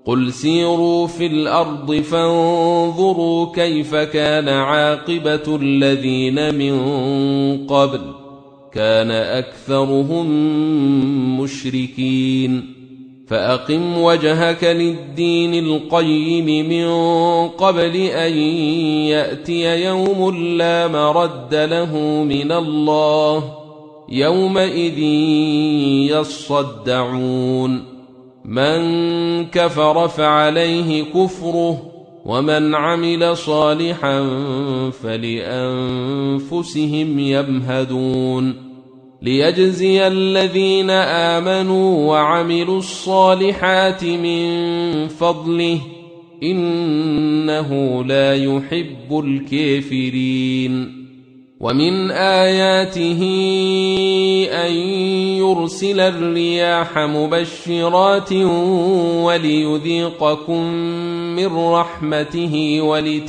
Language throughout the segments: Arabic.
قل سيروا في الأرض فانظروا كيف كان عاقبة الذين من قبل كان أكثرهم مشركين فأقم وجهك للدين القيم من قبل أن يأتي يوم لا مرد له من الله يومئذ يصدعون من كفر فعليه كفره ومن عمل صالحا فلأنفسهم يمهدون ليجزي الذين آمنوا وعملوا الصالحات من فضله إنه لا يحب الكافرين ومن آياته أن يرسل الرياح مبشرات وليذيقكم من رحمته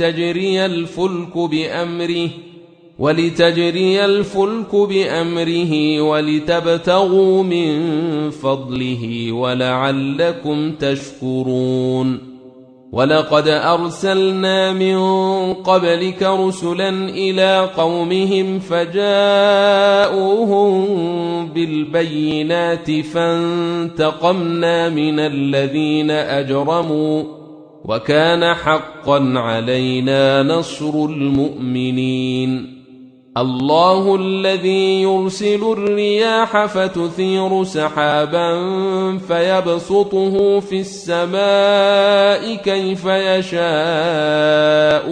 ولتجري الفلك بأمره ولتبتغوا من فضله ولعلكم تشكرون ولقد أرسلنا من قبلك رسلا إلى قومهم فجاءوهم بالبينات فانتقمنا من الذين أجرموا وكان حقا علينا نصر المؤمنين الله الذي يرسل الرياح فتثير سحابا فيبسطه في السماء كيف يشاء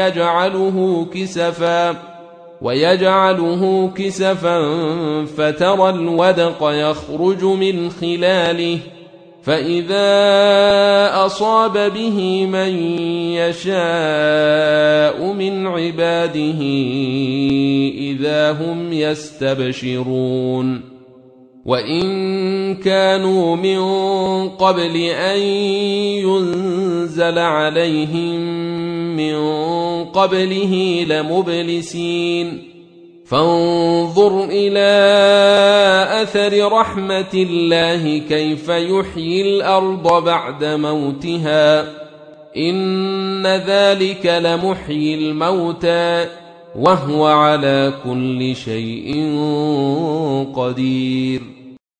ويجعله كسفا فترى الودق يخرج من خلاله فإذا أصاب به من يشاء من عباده إذا هم يستبشرون وإن كانوا من قبل أن ينزل عليهم من قبله لمبلسين فانظر إلى أثر رحمة الله كيف يحيي الأرض بعد موتها إن ذلك لمحيي الموتى وهو على كل شيء قدير